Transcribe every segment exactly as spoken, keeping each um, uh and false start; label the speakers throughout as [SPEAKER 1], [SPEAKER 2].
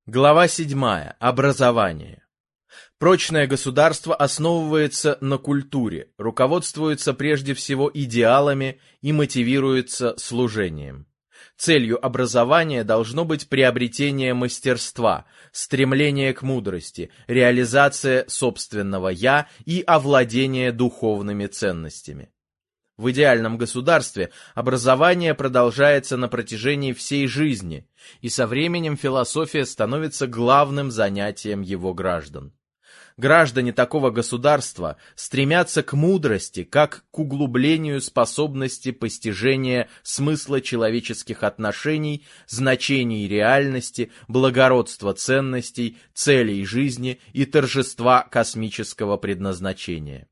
[SPEAKER 1] Глава седьмая. Образование. Прочное государство основывается на культуре, руководствуется прежде всего идеалами и мотивируется служением. Целью образования должно быть приобретение мастерства, стремление к мудрости, реализация собственного «я» и овладение духовными ценностями. В идеальном государстве образование продолжается на протяжении всей жизни, и со временем философия становится главным занятием его граждан. Граждане такого государства стремятся к мудрости, как к углублению способности постижения смысла человеческих отношений, значений реальности, благородства ценностей, целей жизни и торжества космического предназначения.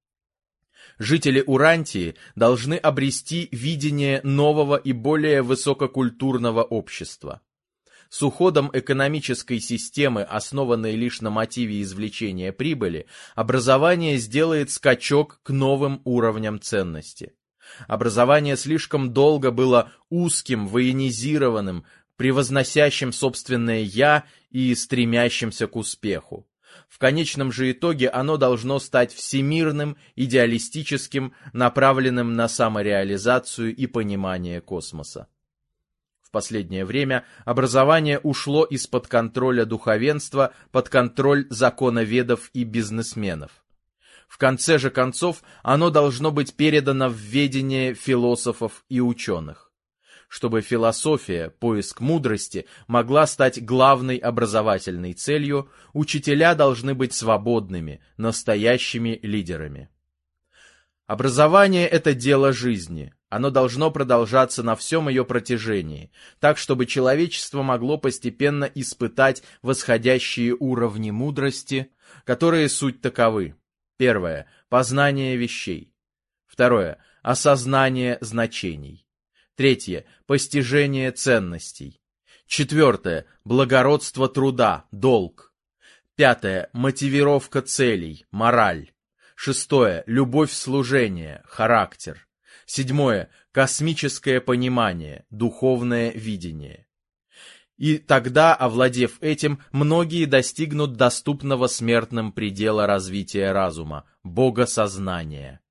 [SPEAKER 1] Жители Урантии должны обрести видение нового и более высококультурного общества. С уходом экономической системы, основанной лишь на мотиве извлечения прибыли, образование сделает скачок к новым уровням ценности. Образование слишком долго было узким, военизированным, превозносящим собственное «я» и стремящимся к успеху. В конечном же итоге оно должно стать всемирным, идеалистическим, направленным на самореализацию и понимание космоса. В последнее время образование ушло из-под контроля духовенства под контроль законоведов и бизнесменов. В конце же концов оно должно быть передано в ведение философов и ученых. Чтобы философия, поиск мудрости, могла стать главной образовательной целью, учителя должны быть свободными, настоящими лидерами. Образование – это дело жизни. Оно должно продолжаться на всем ее протяжении, так, чтобы человечество могло постепенно испытать восходящие уровни мудрости, которые суть таковы. Первое – познание вещей. Второе – осознание значений. Третье – постижение ценностей. Четвертое – благородство труда, долг. Пятое – мотивировка целей, мораль. Шестое – любовь служения, характер. Седьмое – космическое понимание, духовное видение. И тогда, овладев этим, многие достигнут доступного смертным предела развития разума, богосознания.